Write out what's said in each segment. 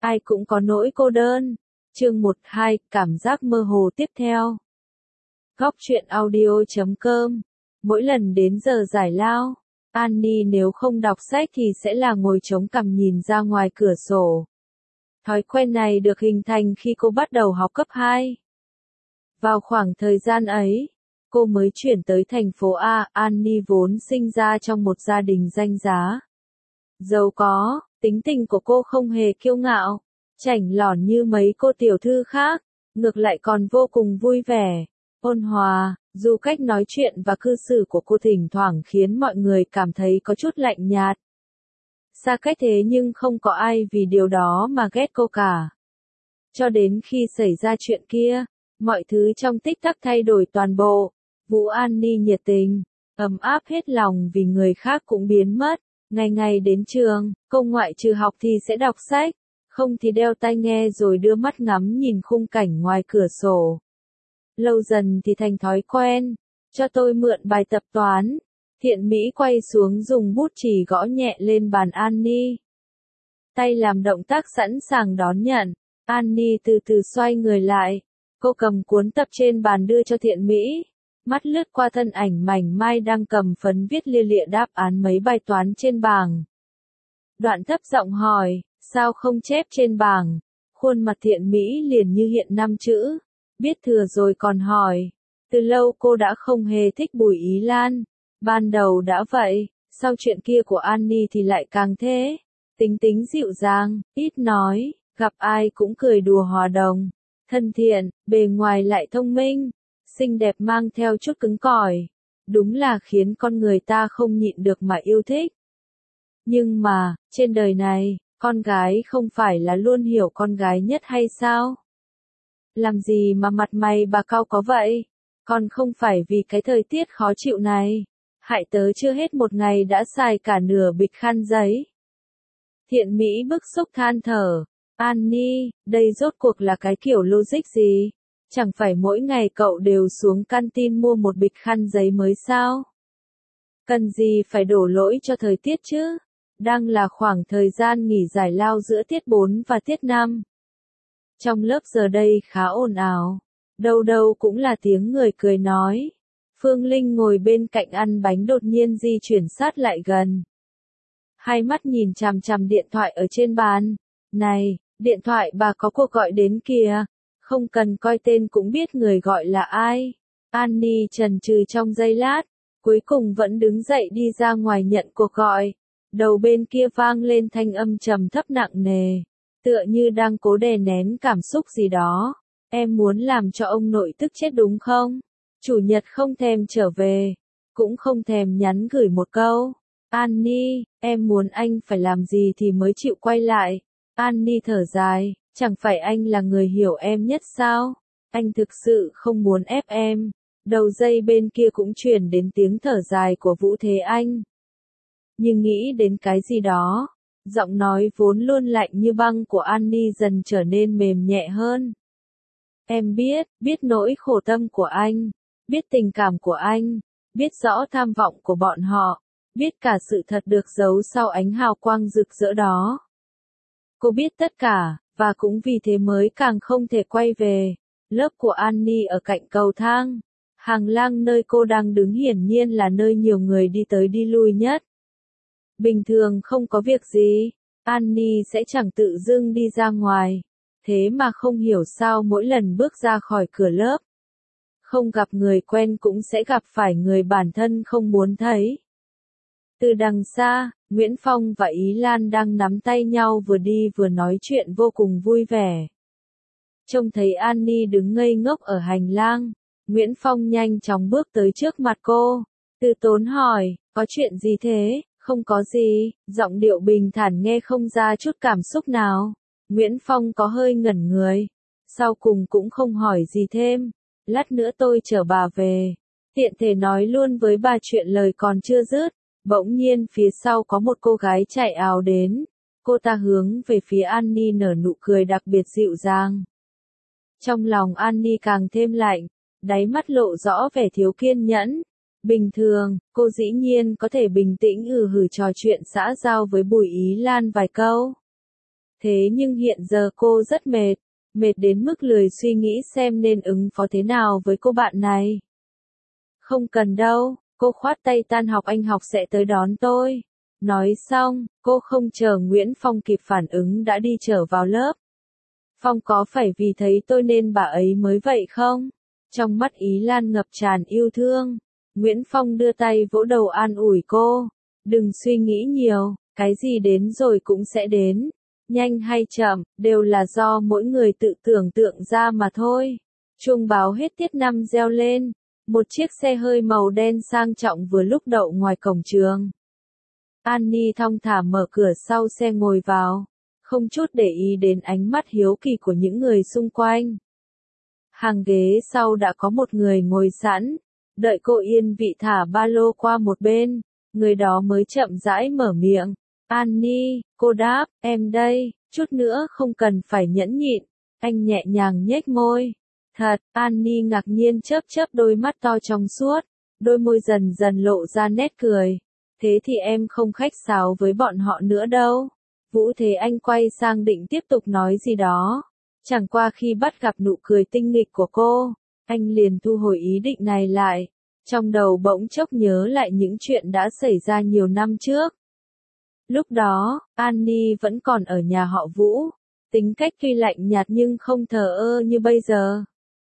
ai cũng có nỗi cô đơn. Chương 1-2, cảm giác mơ hồ tiếp theo. Góc truyện audio.com. Mỗi lần đến giờ giải lao, Annie nếu không đọc sách thì sẽ là ngồi chống cằm nhìn ra ngoài cửa sổ. Thói quen này được hình thành khi cô bắt đầu học cấp 2. Vào khoảng thời gian ấy, cô mới chuyển tới thành phố A. Annie vốn sinh ra trong một gia đình danh giá, giàu có. Tính tình của cô không hề kiêu ngạo, chảnh lỏn như mấy cô tiểu thư khác, ngược lại còn vô cùng vui vẻ, ôn hòa, dù cách nói chuyện và cư xử của cô thỉnh thoảng khiến mọi người cảm thấy có chút lạnh nhạt. Xa cách thế nhưng không có ai vì điều đó mà ghét cô cả. Cho đến khi xảy ra chuyện kia, mọi thứ trong tích tắc thay đổi toàn bộ. Vũ Annie nhiệt tình, ấm áp hết lòng vì người khác cũng biến mất. Ngày ngày đến trường, cô ngoại trừ học thì sẽ đọc sách, không thì đeo tai nghe rồi đưa mắt ngắm nhìn khung cảnh ngoài cửa sổ. Lâu dần thì thành thói quen. Cho tôi mượn bài tập toán. Thiện Mỹ quay xuống dùng bút chì gõ nhẹ lên bàn Annie. Tay làm động tác sẵn sàng đón nhận. Annie từ từ xoay người lại. Cô cầm cuốn tập trên bàn đưa cho Thiện Mỹ. Mắt lướt qua thân ảnh mảnh mai đang cầm phấn viết lia lịa đáp án mấy bài toán trên bảng. Đoạn thấp giọng hỏi, sao không chép trên bảng? Khuôn mặt Thiện Mỹ liền như hiện 5 chữ. Biết thừa rồi còn hỏi. Từ lâu cô đã không hề thích Bùi Ý Lan. Ban đầu đã vậy, sau chuyện kia của Annie thì lại càng thế. Tính tính dịu dàng, ít nói, gặp ai cũng cười đùa hòa đồng. Thân thiện, bề ngoài lại thông minh, xinh đẹp mang theo chút cứng cỏi. Đúng là khiến con người ta không nhịn được mà yêu thích. Nhưng mà, trên đời này, con gái không phải là luôn hiểu con gái nhất hay sao? Làm gì mà mặt mày bà cau có vậy? Còn không phải vì cái thời tiết khó chịu này. Hại tớ chưa hết một ngày đã xài cả nửa bịch khăn giấy. Thiện Mỹ bức xúc than thở. Annie, đây rốt cuộc là cái kiểu logic gì? Chẳng phải mỗi ngày cậu đều xuống canteen mua một bịch khăn giấy mới sao? Cần gì phải đổ lỗi cho thời tiết chứ? Đang là khoảng thời gian nghỉ giải lao giữa tiết 4 và tiết 5. Trong lớp giờ đây khá ồn ào. Đâu đâu cũng là tiếng người cười nói. Phương Linh ngồi bên cạnh ăn bánh đột nhiên di chuyển sát lại gần. Hai mắt nhìn chằm chằm điện thoại ở trên bàn. Này, điện thoại bà có cuộc gọi đến kìa. Không cần coi tên cũng biết người gọi là ai. Annie chần chừ trong giây lát. Cuối cùng vẫn đứng dậy đi ra ngoài nhận cuộc gọi. Đầu bên kia vang lên thanh âm trầm thấp nặng nề. Tựa như đang cố đè nén cảm xúc gì đó. Em muốn làm cho ông nội tức chết đúng không? Chủ nhật không thèm trở về. Cũng không thèm nhắn gửi một câu. Annie, em muốn anh phải làm gì thì mới chịu quay lại. Annie thở dài, chẳng phải anh là người hiểu em nhất sao? Anh thực sự không muốn ép em. Đầu dây bên kia cũng truyền đến tiếng thở dài của Vũ Thế Anh. Nhưng nghĩ đến cái gì đó, giọng nói vốn luôn lạnh như băng của Annie dần trở nên mềm nhẹ hơn. Em biết nỗi khổ tâm của anh, biết tình cảm của anh, biết rõ tham vọng của bọn họ, biết cả sự thật được giấu sau ánh hào quang rực rỡ đó. Cô biết tất cả, và cũng vì thế mới càng không thể quay về. Lớp của Annie ở cạnh cầu thang. Hàng lang nơi cô đang đứng hiển nhiên là nơi nhiều người đi tới đi lui nhất. Bình thường không có việc gì, Annie sẽ chẳng tự dưng đi ra ngoài. Thế mà không hiểu sao mỗi lần bước ra khỏi cửa lớp, không gặp người quen cũng sẽ gặp phải người bản thân không muốn thấy. Từ đằng xa, Nguyễn Phong và Ý Lan đang nắm tay nhau vừa đi vừa nói chuyện vô cùng vui vẻ. Trông thấy Annie đứng ngây ngốc ở hành lang, Nguyễn Phong nhanh chóng bước tới trước mặt cô. Từ tốn hỏi, có chuyện gì thế? Không có gì, giọng điệu bình thản nghe không ra chút cảm xúc nào. Nguyễn Phong có hơi ngẩn người. Sau cùng cũng không hỏi gì thêm. Lát nữa tôi chở bà về. Tiện thể nói luôn với bà chuyện lời còn chưa dứt. Bỗng nhiên phía sau có một cô gái chạy ào đến. Cô ta hướng về phía Annie nở nụ cười đặc biệt dịu dàng. Trong lòng Annie càng thêm lạnh, đáy mắt lộ rõ vẻ thiếu kiên nhẫn. Bình thường, cô dĩ nhiên có thể bình tĩnh hừ trò chuyện xã giao với Bùi Ý Lan vài câu. Thế nhưng hiện giờ cô rất mệt, mệt đến mức lười suy nghĩ xem nên ứng phó thế nào với cô bạn này. Không cần đâu, cô khoát tay tan học anh học sẽ tới đón tôi. Nói xong, cô không chờ Nguyễn Phong kịp phản ứng đã đi trở vào lớp. Phong có phải vì thấy tôi nên bà ấy mới vậy không? Trong mắt Ý Lan ngập tràn yêu thương. Nguyễn Phong đưa tay vỗ đầu an ủi cô. Đừng suy nghĩ nhiều, cái gì đến rồi cũng sẽ đến. Nhanh hay chậm, đều là do mỗi người tự tưởng tượng ra mà thôi. Chuông báo hết tiết năm reo lên. Một chiếc xe hơi màu đen sang trọng vừa lúc đậu ngoài cổng trường. Annie thong thả mở cửa sau xe ngồi vào, không chút để ý đến ánh mắt hiếu kỳ của những người xung quanh. Hàng ghế sau đã có một người ngồi sẵn, đợi cô yên vị thả ba lô qua một bên, người đó mới chậm rãi mở miệng. Annie, cô đáp, em đây, chút nữa không cần phải nhẫn nhịn. Anh nhẹ nhàng nhếch môi. Thật, Annie ngạc nhiên chớp chớp đôi mắt to trong suốt, đôi môi dần dần lộ ra nét cười. Thế thì em không khách sáo với bọn họ nữa đâu. Vũ Thế Anh quay sang định tiếp tục nói gì đó. Chẳng qua khi bắt gặp nụ cười tinh nghịch của cô, anh liền thu hồi ý định này lại. Trong đầu bỗng chốc nhớ lại những chuyện đã xảy ra nhiều năm trước. Lúc đó, Annie vẫn còn ở nhà họ Vũ. Tính cách tuy lạnh nhạt nhưng không thờ ơ như bây giờ.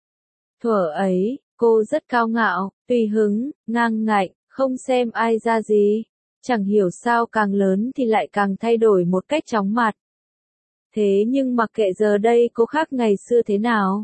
Thuở ấy, cô rất cao ngạo, tùy hứng, ngang ngạnh, không xem ai ra gì. Chẳng hiểu sao càng lớn thì lại càng thay đổi một cách chóng mặt. Thế nhưng mặc kệ giờ đây cô khác ngày xưa thế nào.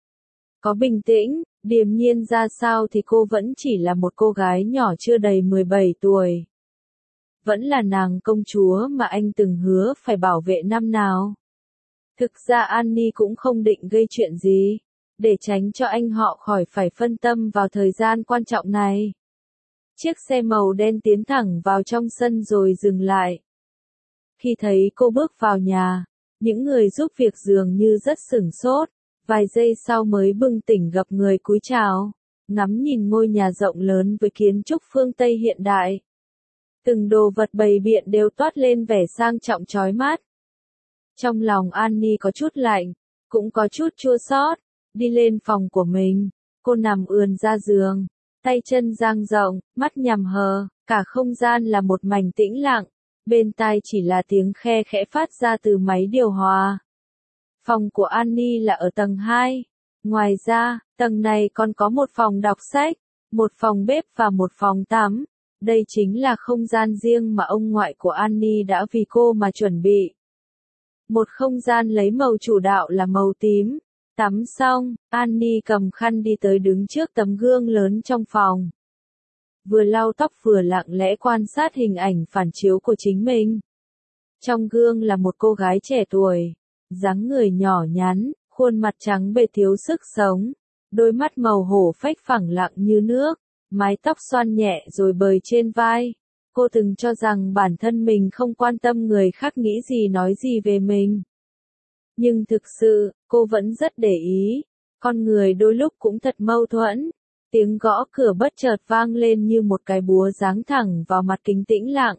Có bình tĩnh, điềm nhiên ra sao thì cô vẫn chỉ là một cô gái nhỏ chưa đầy 17 tuổi. Vẫn là nàng công chúa mà anh từng hứa phải bảo vệ năm nào. Thực ra Annie cũng không định gây chuyện gì, để tránh cho anh họ khỏi phải phân tâm vào thời gian quan trọng này. Chiếc xe màu đen tiến thẳng vào trong sân rồi dừng lại. Khi thấy cô bước vào nhà, những người giúp việc dường như rất sửng sốt, vài giây sau mới bừng tỉnh gặp người cúi chào, ngắm nhìn ngôi nhà rộng lớn với kiến trúc phương Tây hiện đại. Từng đồ vật bày biện đều toát lên vẻ sang trọng chói mắt. Trong lòng Annie có chút lạnh, cũng có chút chua xót. Đi lên phòng của mình, cô nằm ườn ra giường, tay chân dang rộng, mắt nhắm hờ, cả không gian là một mảnh tĩnh lặng, bên tai chỉ là tiếng khe khẽ phát ra từ máy điều hòa. Phòng của Annie là ở tầng 2, ngoài ra, tầng này còn có một phòng đọc sách, một phòng bếp và một phòng tắm. Đây chính là không gian riêng mà ông ngoại của Annie đã vì cô mà chuẩn bị. Một không gian lấy màu chủ đạo là màu tím. Tắm xong, Annie cầm khăn đi tới đứng trước tấm gương lớn trong phòng. Vừa lau tóc vừa lặng lẽ quan sát hình ảnh phản chiếu của chính mình. Trong gương là một cô gái trẻ tuổi, dáng người nhỏ nhắn, khuôn mặt trắng bệch thiếu sức sống, đôi mắt màu hổ phách phẳng lặng như nước, mái tóc xoăn nhẹ rồi bời trên vai. Cô từng cho rằng bản thân mình không quan tâm người khác nghĩ gì nói gì về mình. Nhưng thực sự, cô vẫn rất để ý. Con người đôi lúc cũng thật mâu thuẫn. Tiếng gõ cửa bất chợt vang lên như một cái búa giáng thẳng vào mặt kính tĩnh lặng.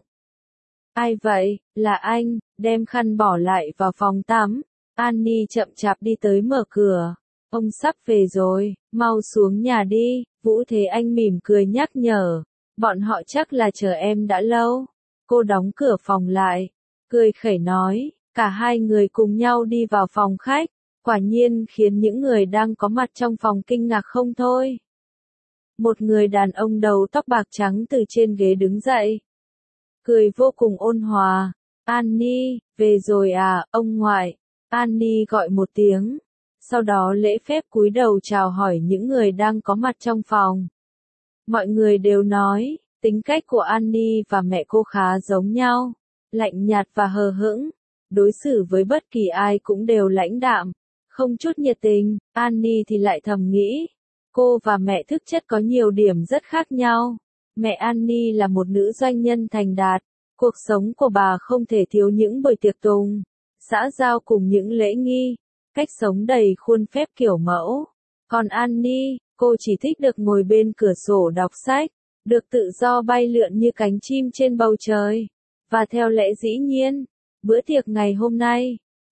Ai vậy? Là anh, đem khăn bỏ lại vào phòng tắm. Annie chậm chạp đi tới mở cửa. Ông sắp về rồi, mau xuống nhà đi. Vũ Thế Anh mỉm cười nhắc nhở. Bọn họ chắc là chờ em đã lâu. Cô đóng cửa phòng lại, cười khẩy nói. Cả hai người cùng nhau đi vào phòng khách, quả nhiên khiến những người đang có mặt trong phòng kinh ngạc không thôi. Một người đàn ông đầu tóc bạc trắng từ trên ghế đứng dậy. Cười vô cùng ôn hòa. Annie, về rồi à, ông ngoại. Annie gọi một tiếng. Sau đó lễ phép cúi đầu chào hỏi những người đang có mặt trong phòng. Mọi người đều nói, tính cách của Annie và mẹ cô khá giống nhau. Lạnh nhạt và hờ hững. Đối xử với bất kỳ ai cũng đều lãnh đạm, không chút nhiệt tình. Annie thì lại thầm nghĩ, cô và mẹ thực chất có nhiều điểm rất khác nhau. Mẹ Annie là một nữ doanh nhân thành đạt, cuộc sống của bà không thể thiếu những buổi tiệc tùng, xã giao cùng những lễ nghi, cách sống đầy khuôn phép kiểu mẫu. Còn Annie, cô chỉ thích được ngồi bên cửa sổ đọc sách, được tự do bay lượn như cánh chim trên bầu trời. Và theo lẽ dĩ nhiên, bữa tiệc ngày hôm nay,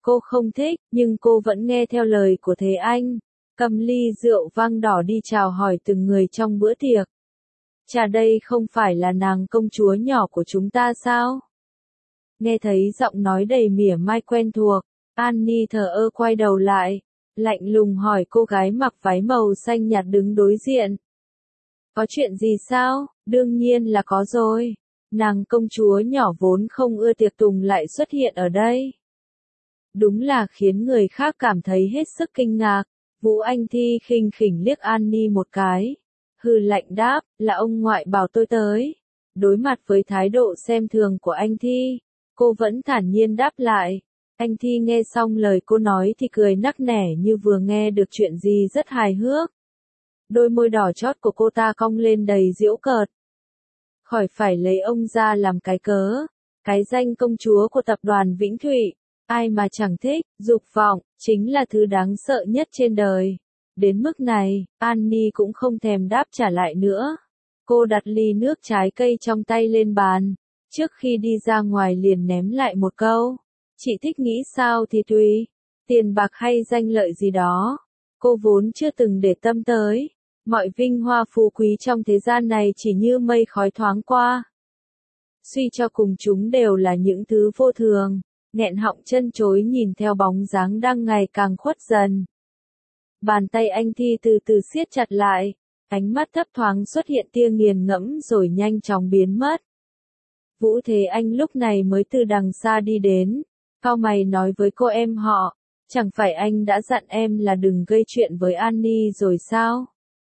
Cô không thích, nhưng cô vẫn nghe theo lời của Thế Anh. Cầm ly rượu vang đỏ đi chào hỏi từng người trong bữa tiệc. Chà, đây không phải là nàng công chúa nhỏ của chúng ta sao? Nghe thấy giọng nói đầy mỉa mai quen thuộc, Annie thờ ơ quay đầu lại, lạnh lùng hỏi cô gái mặc váy màu xanh nhạt đứng đối diện. Có chuyện gì sao? Đương nhiên là có rồi. Nàng công chúa nhỏ vốn không ưa tiệc tùng lại xuất hiện ở đây. Đúng là khiến người khác cảm thấy hết sức kinh ngạc. Vũ Anh Thi khinh khỉnh liếc Annie một cái. Hừ lạnh đáp, là ông ngoại bảo tôi tới. Đối mặt với thái độ xem thường của anh Thi, cô vẫn thản nhiên đáp lại. Anh Thi nghe xong lời cô nói thì cười nắc nẻ như vừa nghe được chuyện gì rất hài hước. Đôi môi đỏ chót của cô ta cong lên đầy giễu cợt. Khỏi phải lấy ông ra làm cái cớ. Cái danh công chúa của tập đoàn Vĩnh Thụy, ai mà chẳng thích, dục vọng, chính là thứ đáng sợ nhất trên đời. Đến mức này, Annie cũng không thèm đáp trả lại nữa. Cô đặt ly nước trái cây trong tay lên bàn. Trước khi đi ra ngoài liền ném lại một câu. Chị thích nghĩ sao thì tùy. Tiền bạc hay danh lợi gì đó. Cô vốn chưa từng để tâm tới. Mọi vinh hoa phú quý trong thế gian này chỉ như mây khói thoáng qua. Suy cho cùng chúng đều là những thứ vô thường. Nghẹn họng chân chối nhìn theo bóng dáng đang ngày càng khuất dần. Bàn tay anh Thi từ từ siết chặt lại. Ánh mắt thấp thoáng xuất hiện tia nghiền ngẫm rồi nhanh chóng biến mất. Vũ Thế Anh lúc này mới từ đằng xa đi đến. Cau mày nói với cô em họ. Chẳng phải anh đã dặn em là đừng gây chuyện với Annie rồi sao?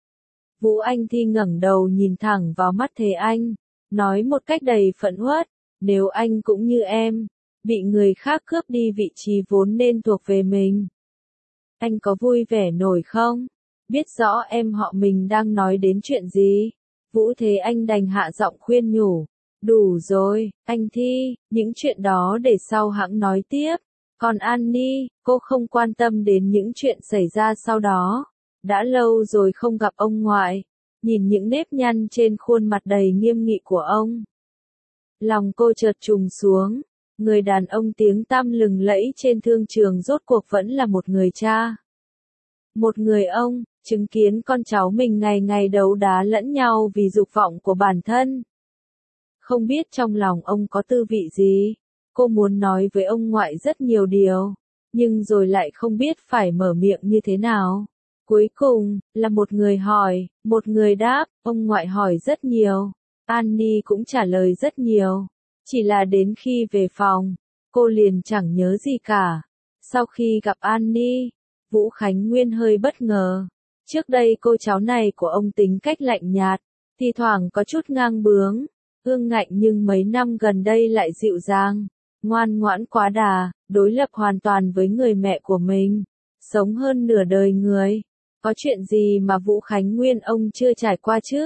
Vũ Anh Thi ngẩng đầu nhìn thẳng vào mắt Thế Anh. Nói một cách đầy phẫn uất. Nếu anh cũng như em, bị người khác cướp đi vị trí vốn nên thuộc về mình, anh có vui vẻ nổi không? Biết rõ em họ mình đang nói đến chuyện gì. Vũ Thế Anh đành hạ giọng khuyên nhủ. Đủ rồi, anh Thi, những chuyện đó để sau hẵng nói tiếp. Còn Annie, cô không quan tâm đến những chuyện xảy ra sau đó. Đã lâu rồi không gặp ông ngoại. Nhìn những nếp nhăn trên khuôn mặt đầy nghiêm nghị của ông, lòng cô chợt trùng xuống. Người đàn ông tiếng tăm lừng lẫy trên thương trường rốt cuộc vẫn là một người cha. Một người ông, chứng kiến con cháu mình ngày ngày đấu đá lẫn nhau vì dục vọng của bản thân. Không biết trong lòng ông có tư vị gì. Cô muốn nói với ông ngoại rất nhiều điều, nhưng rồi lại không biết phải mở miệng như thế nào. Cuối cùng, là một người hỏi, một người đáp, ông ngoại hỏi rất nhiều. Annie cũng trả lời rất nhiều. Chỉ là đến khi về phòng, cô liền chẳng nhớ gì cả. Sau khi gặp Annie, Vũ Khánh Nguyên hơi bất ngờ. Trước đây cô cháu này của ông tính cách lạnh nhạt, thi thoảng có chút ngang bướng, ương ngạnh, nhưng mấy năm gần đây lại dịu dàng, ngoan ngoãn quá đà, đối lập hoàn toàn với người mẹ của mình, sống hơn nửa đời người. Có chuyện gì mà Vũ Khánh Nguyên ông chưa trải qua chứ?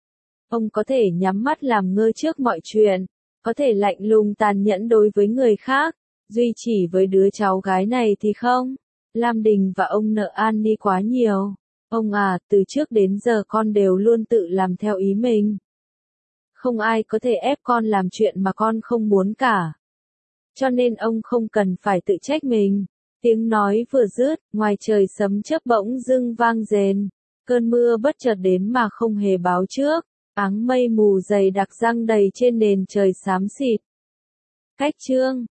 Ông có thể nhắm mắt làm ngơ trước mọi chuyện, có thể lạnh lùng tàn nhẫn đối với người khác, duy chỉ với đứa cháu gái này thì không. Lam Đình và ông nợ Annie quá nhiều. Ông à, từ trước đến giờ con đều luôn tự làm theo ý mình. Không ai có thể ép con làm chuyện mà con không muốn cả. Cho nên ông không cần phải tự trách mình. Tiếng nói vừa dứt, ngoài trời sấm chớp bỗng dưng vang rền. Cơn mưa bất chợt đến mà không hề báo trước. Áng mây mù dày đặc giăng đầy trên nền trời xám xịt. Cách chương